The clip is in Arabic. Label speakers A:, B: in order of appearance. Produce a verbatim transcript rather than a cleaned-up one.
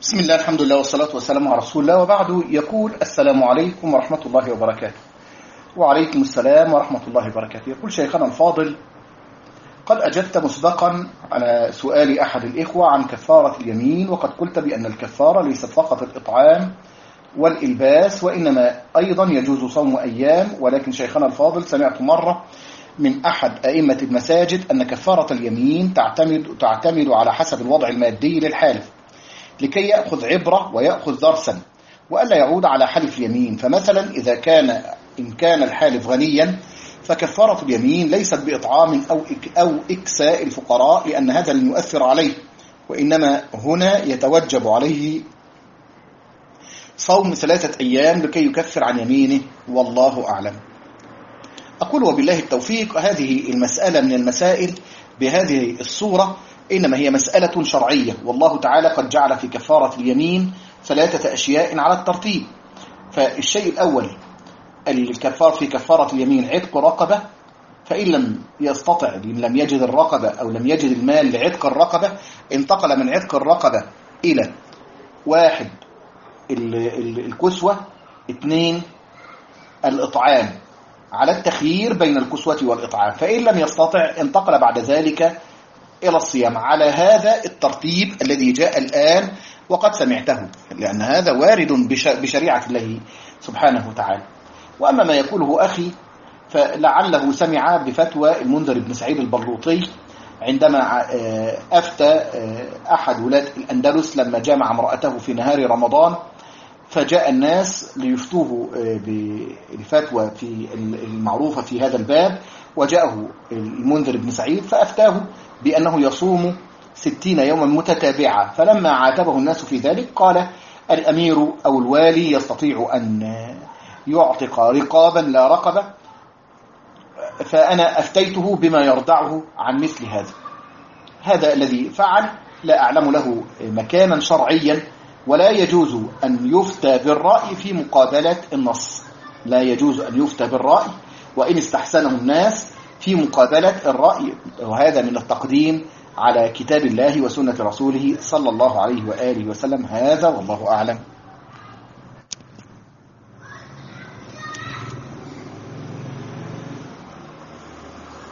A: بسم الله، الحمد لله والصلاة والسلام على رسول الله، وبعد. يقول: السلام عليكم ورحمة الله وبركاته. وعليكم السلام ورحمة الله وبركاته. يقول شيخنا الفاضل: قد أجبت مسبقا على سؤال أحد الإخوة عن كفارة اليمين، وقد قلت بأن الكفارة ليست فقط الإطعام والإلباس، وإنما أيضا يجوز صوم أيام. ولكن شيخنا الفاضل، سمعت مرة من أحد أئمة المساجد أن كفارة اليمين تعتمد, تعتمد على حسب الوضع المادي للحالف، لكي يأخذ عبرة ويأخذ درسا، وألا يعود على حلف اليمين. فمثلا إذا كان إن كان الحالف غنيا فكفارة اليمين ليست بإطعام أو أو إكساء الفقراء، لأن هذا لن يؤثر عليه، وإنما هنا يتوجب عليه صوم ثلاثة أيام لكي يكفر عن يمينه، والله أعلم. أقول وبالله التوفيق. هذه المسألة من المسائل بهذه الصورة إنما هي مسألة شرعية، والله تعالى قد جعل في كفارة اليمين ثلاثة أشياء على الترتيب. فالشيء الأول الكفار في كفارة اليمين عتق رقبة، فإن لم يستطع، إن لم يجد الرقبة أو لم يجد المال لعتق الرقبة، انتقل من عتق الرقبة إلى واحد الكسوة، اثنين الإطعام، على التخيير بين الكسوة والإطعام. فإن لم يستطع انتقل بعد ذلك إلى الصيام على هذا الترتيب الذي جاء الآن، وقد سمعته، لأن هذا وارد بشريعة الله سبحانه وتعالى. وأما ما يقوله أخي فلعله سمع بفتوى المنذر بن سعيد البلوطي عندما أفتى أحد ولاة الأندلس لما جامع امرأته في نهار رمضان، فجاء الناس ليفتوه بالفتوى في المعروفة في هذا الباب، وجاءه المنذر بن سعيد فأفتاه بأنه يصوم ستين يوما متتابعة. فلما عاتبه الناس في ذلك قال: الأمير أو الوالي يستطيع أن يعتق رقابا لا رقبة، فأنا أفتيته بما يرضعه عن مثل هذا. هذا الذي فعل لا أعلم له مكانا شرعيا، ولا يجوز أن يفتى بالرأي في مقابلة النص. لا يجوز أن يفتى بالرأي وإن استحسنه الناس في مقابلة الرأي، وهذا من التقديم على كتاب الله وسنة رسوله صلى الله عليه وآله وسلم. هذا والله أعلم.